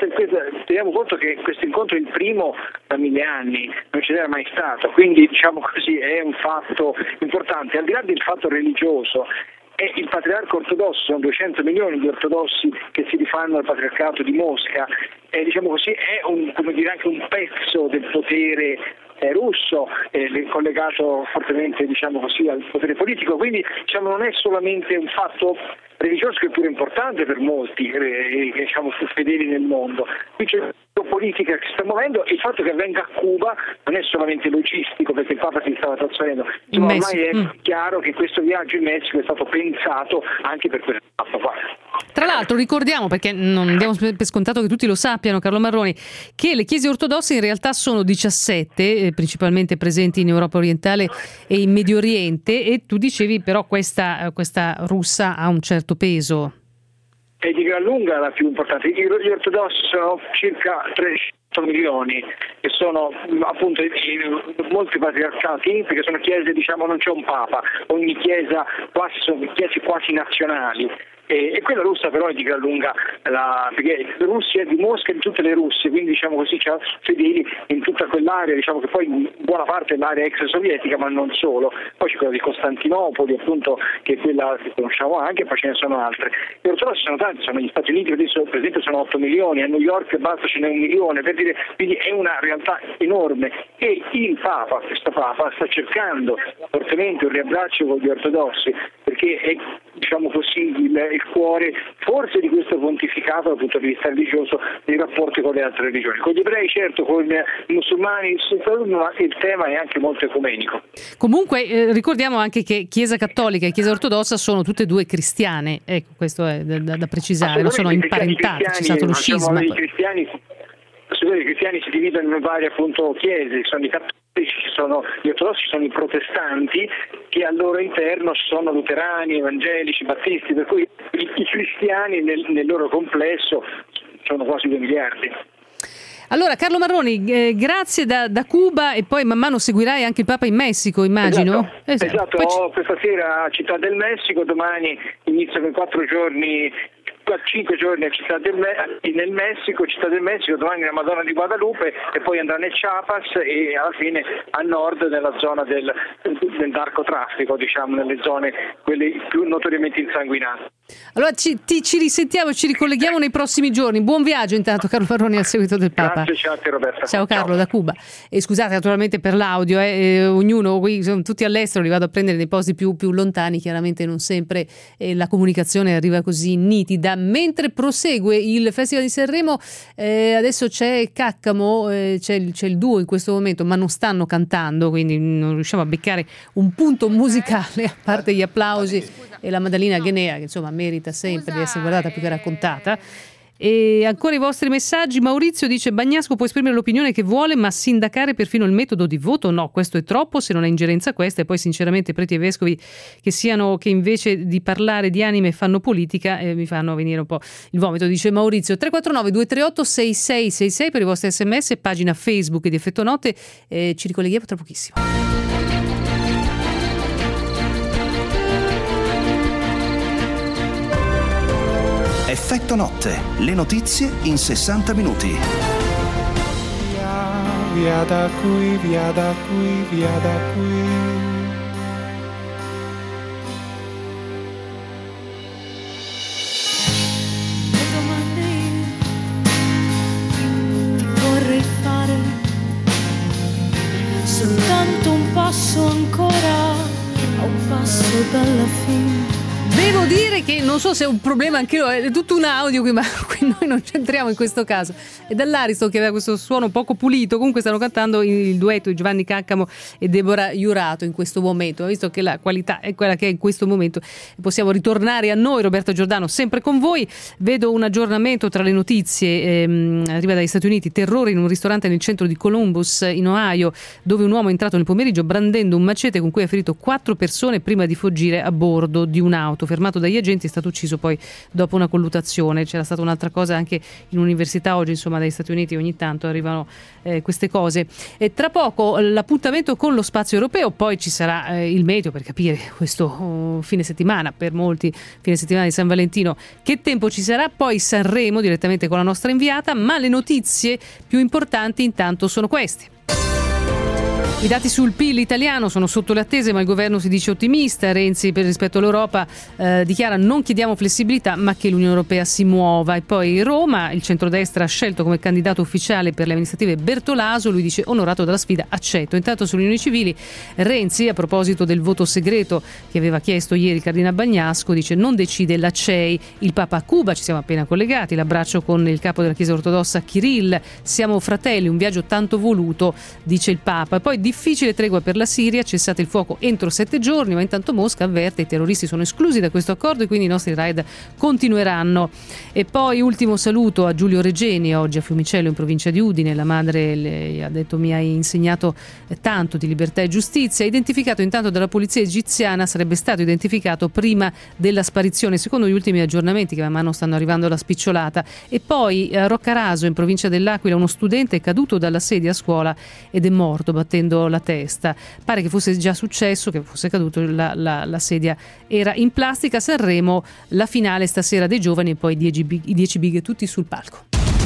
teniamo conto che questo incontro è il primo da mille anni, non ce n'era mai stato, quindi diciamo così è un fatto importante, al di là del fatto religioso. E il patriarca ortodosso, sono duecento milioni di ortodossi che si rifanno al patriarcato di Mosca, e diciamo così è un, come dire, anche un pezzo del potere eh, russo, eh, collegato fortemente diciamo così al potere politico, quindi diciamo non è solamente un fatto religioso che è pure importante per molti, eh, diciamo più fedeli nel mondo. Qui c'è una politica che si sta muovendo e il fatto che avvenga a Cuba non è solamente logistico perché il Papa si stava trasferendo, insomma ormai è mm. chiaro che questo viaggio in Messico è stato pensato anche per questo fatto qua. Tra l'altro ricordiamo, perché non diamo per scontato che tutti lo sappiano, Carlo Marroni, che le chiese ortodosse in realtà sono diciassette, eh, principalmente presenti in Europa orientale e in Medio Oriente, e tu dicevi però questa, questa russa ha un certo peso. È di gran lunga la più importante. Gli ortodossi sono circa trecento milioni e sono appunto in molti patriarcati, perché sono chiese, diciamo, non c'è un papa, ogni chiesa quasi sono chiese quasi nazionali. E, e quella russa però è di gran lunga la, perché la Russia è di Mosca e di tutte le Russie, quindi diciamo così c'è fedeli in tutta quell'area, diciamo che poi in buona parte è l'area ex sovietica, ma non solo. Poi c'è quella di Costantinopoli, appunto, che è quella che conosciamo anche, poi ce ne sono altre. Gli ortodossi sono tanti, sono gli Stati Uniti, adesso per esempio sono otto milioni, a New York basta ce n'è un milione, per dire, quindi è una realtà enorme e il Papa, questo Papa, sta cercando fortemente un riabbraccio con gli ortodossi, perché è diciamo così il, il cuore forse di questo pontificato dal punto di vista religioso nei rapporti con le altre religioni. Con gli ebrei certo, con i musulmani, ma il tema è anche molto ecumenico. Comunque eh, ricordiamo anche che Chiesa Cattolica e Chiesa Ortodossa sono tutte e due cristiane, ecco, questo è da, da precisare, non sono imparentate, c'è stato lo scisma. I cristiani, i cristiani si dividono in varie appunto chiese, sono i cattolici, sono gli ortodossi, sono i protestanti, che al loro interno sono luterani, evangelici, battisti, per cui i, i cristiani nel, nel loro complesso sono quasi due miliardi. Allora Carlo Marroni, eh, grazie da, da Cuba, e poi man mano seguirai anche il Papa in Messico, immagino? Esatto, esatto. esatto. Ho questa sera a Città del Messico, domani inizio con quattro giorni, cinque giorni a Città del Me- nel Messico, Città del Messico, domani la Madonna di Guadalupe e poi andrà nel Chiapas e alla fine a nord nella zona del, del narcotraffico, diciamo, nelle zone quelle più notoriamente insanguinate. Allora ci, ti, ci risentiamo e ci ricolleghiamo nei prossimi giorni. Buon viaggio intanto Carlo Marroni al seguito del Papa. Grazie, ciao a te Roberta. Ciao Carlo, ciao. Da Cuba. E scusate naturalmente per l'audio, eh, eh, ognuno qui sono tutti all'estero, li vado a prendere nei posti più, più lontani, chiaramente non sempre eh, la comunicazione arriva così nitida. Mentre prosegue il Festival di Sanremo, eh, adesso c'è Caccamo, eh, c'è, il, c'è il duo in questo momento, ma non stanno cantando, quindi non riusciamo a beccare un punto musicale, a parte gli applausi e la Maddalena Ghenea, che insomma merita sempre di essere guardata più che raccontata. E ancora i vostri messaggi. Maurizio dice: Bagnasco può esprimere l'opinione che vuole, ma sindacare perfino il metodo di voto no, questo è troppo, se non è ingerenza questa. E poi sinceramente preti e vescovi che siano, che invece di parlare di anime fanno politica, eh, mi fanno venire un po' il vomito, dice Maurizio. Tre quattro nove due tre otto sei sei sei sei per i vostri sms, pagina Facebook di Effetto Notte. Eh, ci ricolleghiamo tra pochissimo. Effetto Notte, le notizie in sessanta minuti. Via, via da qui, via da qui, via da qui. ancora a un passo dalla fine. Devo dire che non so se è un problema anche io, è tutto un audio qui, ma qui noi non c'entriamo in questo caso. E dall'Ariston, che aveva questo suono poco pulito, comunque stanno cantando il duetto di Giovanni Caccamo e Deborah Jurato in questo momento. Visto che la qualità è quella che è in questo momento, possiamo ritornare a noi. Roberto Giordano sempre con voi. Vedo un aggiornamento tra le notizie, ehm, arriva dagli Stati Uniti: terrore in un ristorante nel centro di Columbus in Ohio, dove un uomo è entrato nel pomeriggio brandendo un macete con cui ha ferito quattro persone prima di fuggire a bordo di un'auto. Fermato dagli agenti, è stato ucciso poi dopo una colluttazione. C'era stata un'altra cosa anche in università oggi, insomma dagli Stati Uniti ogni tanto arrivano eh, queste cose. E tra poco l'appuntamento con lo spazio europeo, poi ci sarà eh, il meteo per capire questo uh, fine settimana, per molti fine settimana di San Valentino, che tempo ci sarà, poi Sanremo direttamente con la nostra inviata, ma le notizie più importanti intanto sono queste. I dati sul P I L italiano sono sotto le attese, ma il governo si dice ottimista. Renzi, per rispetto all'Europa, eh, dichiara: non chiediamo flessibilità, ma che l'Unione Europea si muova. E poi Roma, il centrodestra ha scelto come candidato ufficiale per le amministrative Bertolaso. Lui dice: onorato dalla sfida, accetto. Intanto sulle unioni civili, Renzi, a proposito del voto segreto che aveva chiesto ieri il cardinale Bagnasco, dice: non decide la C E I. Il Papa a Cuba, ci siamo appena collegati, l'abbraccio con il capo della Chiesa ortodossa Kirill. Siamo fratelli, un viaggio tanto voluto, dice il Papa. E poi difficile tregua per la Siria, cessate il fuoco entro sette giorni, ma intanto Mosca avverte: i terroristi sono esclusi da questo accordo e quindi i nostri raid continueranno. E poi ultimo saluto a Giulio Regeni, oggi a Fiumicello in provincia di Udine. La madre le ha detto: mi hai insegnato tanto di libertà e giustizia. Identificato intanto dalla polizia egiziana, sarebbe stato identificato prima della sparizione, secondo gli ultimi aggiornamenti che man mano stanno arrivando alla spicciolata. E poi a Roccaraso in provincia dell'Aquila, uno studente è caduto dalla sedia a scuola ed è morto battendo la testa. Pare che fosse già successo, che fosse caduto, la, la, la sedia era in plastica. Sanremo, la finale stasera dei giovani e poi i dieci big, i dieci big tutti sul palco.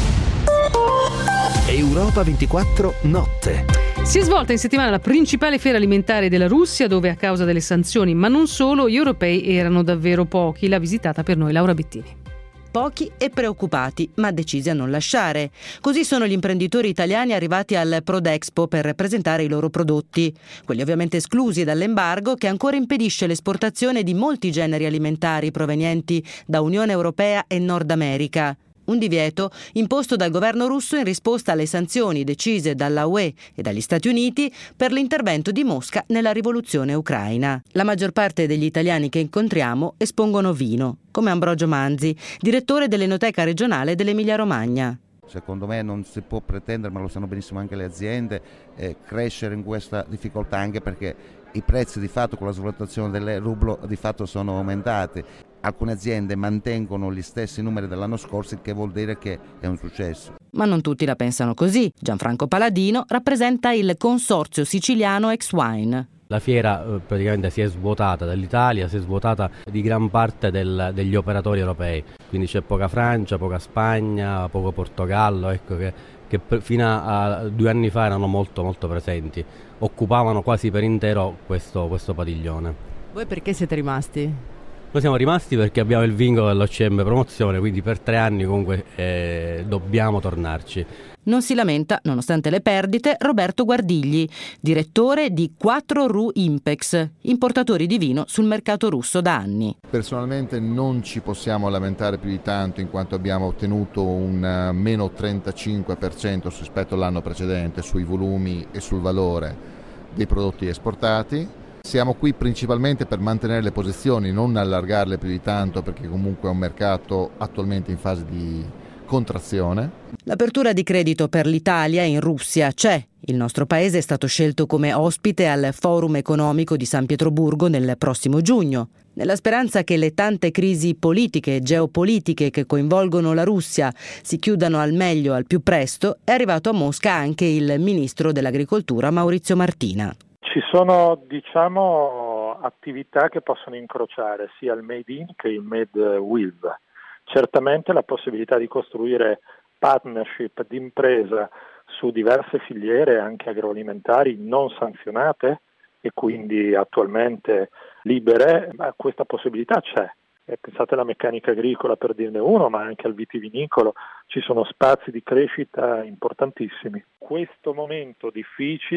Europa ventiquattro notte. Si è svolta in settimana la principale fiera alimentare della Russia, dove a causa delle sanzioni, ma non solo, gli europei erano davvero pochi. L'ha visitata per noi Laura Bettini. Pochi e preoccupati, ma decisi a non lasciare. Così sono gli imprenditori italiani arrivati al Prodexpo per presentare i loro prodotti. Quelli ovviamente esclusi dall'embargo che ancora impedisce l'esportazione di molti generi alimentari provenienti da Unione Europea e Nord America. Un divieto imposto dal governo russo in risposta alle sanzioni decise dalla U E e dagli Stati Uniti per l'intervento di Mosca nella rivoluzione ucraina. La maggior parte degli italiani che incontriamo espongono vino, come Ambrogio Manzi, direttore dell'Enoteca regionale dell'Emilia-Romagna. Secondo me non si può pretendere, ma lo sanno benissimo anche le aziende, eh, crescere in questa difficoltà, anche perché i prezzi di fatto con la svalutazione del rublo di fatto sono aumentati. Alcune aziende mantengono gli stessi numeri dell'anno scorso, il che vuol dire che è un successo. Ma non tutti la pensano così. Gianfranco Paladino rappresenta il consorzio siciliano Ex-Wine. La fiera eh, praticamente si è svuotata dall'Italia, si è svuotata di gran parte del, degli operatori europei, quindi c'è poca Francia, poca Spagna, poco Portogallo, ecco, che, che fino a due anni fa erano molto molto presenti, occupavano quasi per intero questo, questo padiglione. Voi perché siete rimasti? Noi siamo rimasti perché abbiamo il vincolo dell'O C M promozione, quindi per tre anni comunque eh, dobbiamo tornarci. Non si lamenta, nonostante le perdite, Roberto Guardigli, direttore di quattro R U Impex, importatori di vino sul mercato russo da anni. Personalmente non ci possiamo lamentare più di tanto, in quanto abbiamo ottenuto un meno trentacinque per cento rispetto all'anno precedente sui volumi e sul valore dei prodotti esportati. Siamo qui principalmente per mantenere le posizioni, non allargarle più di tanto, perché comunque è un mercato attualmente in fase di contrazione. L'apertura di credito per l'Italia in Russia c'è. Il nostro paese è stato scelto come ospite al Forum economico di San Pietroburgo nel prossimo giugno. Nella speranza che le tante crisi politiche e geopolitiche che coinvolgono la Russia si chiudano al meglio al più presto, è arrivato a Mosca anche il ministro dell'Agricoltura Maurizio Martina. Ci sono, diciamo, attività che possono incrociare sia il Made in che il Made with. Certamente la possibilità di costruire partnership d'impresa su diverse filiere anche agroalimentari non sanzionate e quindi attualmente libere, ma questa possibilità c'è. E pensate alla meccanica agricola, per dirne uno, ma anche al vitivinicolo, ci sono spazi di crescita importantissimi. Questo momento difficile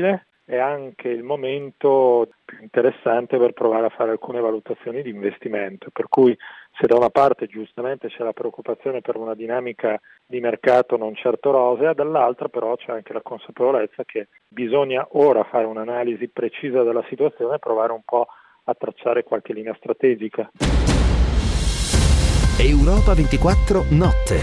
è anche il momento più interessante per provare a fare alcune valutazioni di investimento, per cui se da una parte giustamente c'è la preoccupazione per una dinamica di mercato non certo rosea, dall'altra però c'è anche la consapevolezza che bisogna ora fare un'analisi precisa della situazione e provare un po' a tracciare qualche linea strategica. Europa ventiquattro Notte,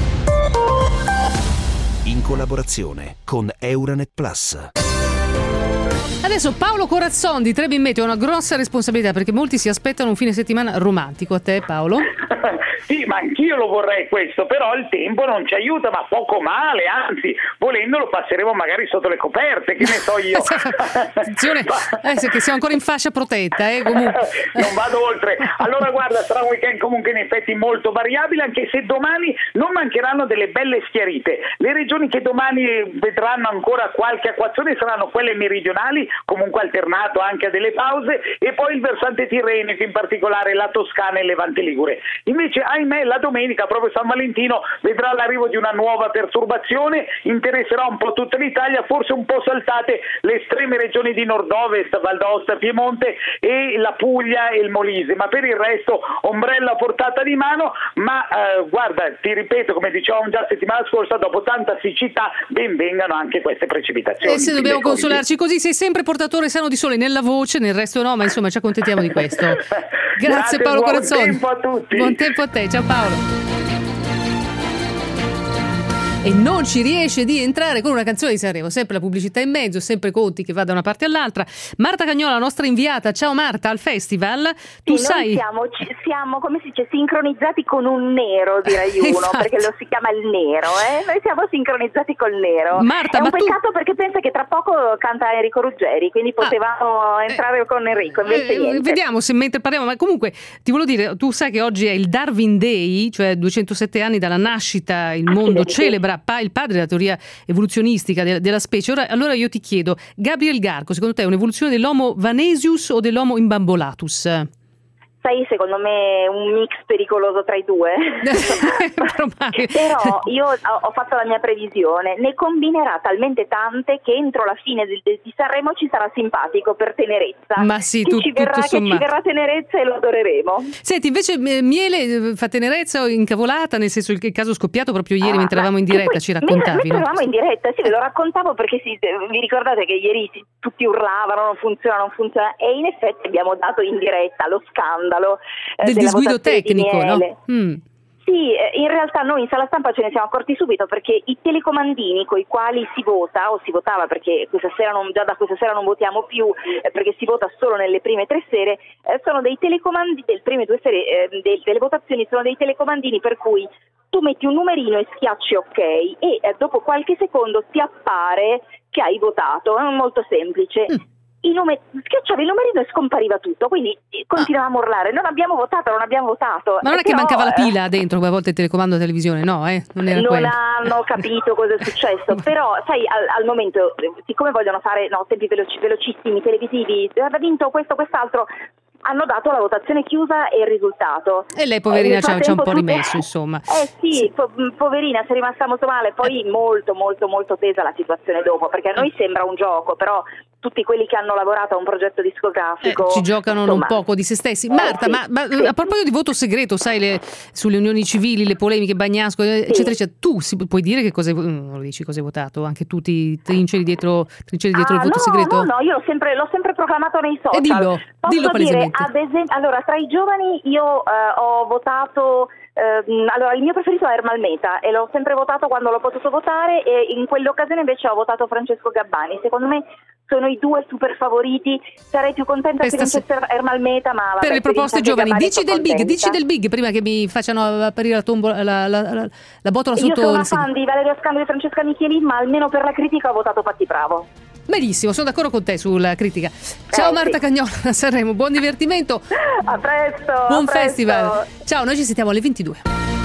in collaborazione con Euranet Plus. Adesso Paolo Corazzon di Trebi Meteo ha una grossa responsabilità, perché molti si aspettano un fine settimana romantico. A te, Paolo? Sì, ma anch'io lo vorrei questo, però il tempo non ci aiuta, ma poco male, anzi, volendo lo passeremo magari sotto le coperte, che ne so io. Attenzione, eh, che siamo ancora in fascia protetta, eh, comunque. Non vado oltre. Allora guarda, sarà un weekend comunque in effetti molto variabile, anche se domani non mancheranno delle belle schiarite. Le regioni che domani vedranno ancora qualche acquazzone saranno quelle meridionali, comunque alternato anche a delle pause, e poi il versante tirrenico, in particolare la Toscana e Levante Ligure. Invece, ahimè, la domenica, proprio San Valentino, vedrà l'arrivo di una nuova perturbazione, interesserà un po' tutta l'Italia, forse un po' saltate le estreme regioni di nord-ovest, Val d'Aosta, Piemonte e la Puglia e il Molise, ma per il resto ombrella a portata di mano. Ma eh, guarda, ti ripeto, come dicevamo già settimana scorsa, dopo tanta siccità ben vengano anche queste precipitazioni. E se dobbiamo consolarci così, sei sempre portatore sano di sole nella voce, nel resto no, ma insomma ci accontentiamo di questo. Grazie, Grazie Paolo Corazzon. Buon tempo a tutti. Buon tempo a te, ciao Paolo. E non ci riesce di entrare con una canzone di Sanremo, sempre la pubblicità in mezzo, sempre conti che va da una parte all'altra. Marta Cagnola, la nostra inviata. Ciao Marta, al festival tu sì, sai noi siamo, siamo, come si dice, sincronizzati con un nero, direi uno. Infatti. Perché lo si chiama il nero, eh? Noi siamo sincronizzati col nero. Marta, è un ma peccato tu... perché pensa che tra poco canta Enrico Ruggeri, quindi potevamo ah, entrare eh, con Enrico, invece eh, niente. Vediamo se mentre parliamo, ma comunque ti volevo dire, tu sai che oggi è il Darwin Day, cioè duecentosette anni dalla nascita, il mondo celebra pa- il padre della teoria evoluzionistica de- della specie. Ora, allora io ti chiedo, Gabriel Garco, secondo te è un'evoluzione dell'Homo vanesius o dell'Homo imbambolatus? Sai, secondo me un mix pericoloso tra i due. Però io ho fatto la mia previsione, ne combinerà talmente tante che entro la fine di, di Sanremo ci sarà simpatico per tenerezza. Ma sì, che tu, ci verrà, tutto sommato. Che ci verrà tenerezza e lo adoreremo. Senti, invece Miele fa tenerezza o incavolata, nel senso il caso scoppiato proprio ieri ah, mentre eravamo in diretta, ci raccontavi, mentre no? eravamo in diretta, sì, ve lo raccontavo perché sì, vi ricordate che ieri tutti urlavano, non funziona, non funziona, e in effetti abbiamo dato in diretta lo scandalo del disguido tecnico, no? Mm. Sì, in realtà noi in sala stampa ce ne siamo accorti subito, perché i telecomandini con i quali si vota, o si votava, perché questa sera non, già da questa sera non votiamo più, eh, perché si vota solo nelle prime tre sere, eh, sono dei telecomandi, delle prime due sere eh, de, delle votazioni sono dei telecomandini per cui tu metti un numerino e schiacci ok e eh, dopo qualche secondo ti appare che hai votato, è molto semplice. Mm. I numeri, schiacciavi il numerino e scompariva tutto, quindi continuavamo a urlare, non abbiamo votato, non abbiamo votato. Ma non è però, che mancava la pila dentro, come a volte il telecomando della televisione, no, eh? Non era non quello. hanno capito cosa è successo, però sai, al, al momento, siccome vogliono fare no, tempi veloci, velocissimi, televisivi, ha vinto questo, quest'altro, hanno dato la votazione chiusa e il risultato. E lei poverina ci ha un po' tutte... rimesso, insomma. Eh sì, sì. Po- poverina, si è rimasta molto male, poi molto molto molto tesa la situazione dopo, perché a noi sembra un gioco, però tutti quelli che hanno lavorato a un progetto discografico eh, ci giocano insomma, un poco di se stessi. Marta, eh, sì, ma, ma sì. a proposito di voto segreto, sai, le, sulle unioni civili, le polemiche, Bagnasco, sì. eccetera, eccetera, tu si, puoi dire che cosa non lo dici cosa hai votato? Anche tu ti trinceri dietro, trinceri dietro ah, il voto no, segreto? No, no, io l'ho sempre, l'ho sempre proclamato nei social. E dillo, Posso dillo dire, ad esempio, allora, tra i giovani io eh, ho votato. Uh, allora, il mio preferito è Ermal Meta e l'ho sempre votato quando l'ho potuto votare, e in quell'occasione invece ho votato Francesco Gabbani. Secondo me sono i due super favoriti. Sarei più contenta Questa se vincesse se... Ermal Meta, ma vabbè, per le proposte giovani. Dici del contenta. big, dici del big prima che mi facciano apparire la, tombola, la, la, la, la botola sotto. Io sono una fan di Valeria Scandoli e Francesca Michelin, ma almeno per la critica ho votato Patti Bravo. Benissimo, sono d'accordo con te sulla critica. Ciao eh, Marta sì. Cagnola a Sanremo, buon divertimento. A presto. Buon a presto. festival. Ciao, noi ci sentiamo alle ventidue.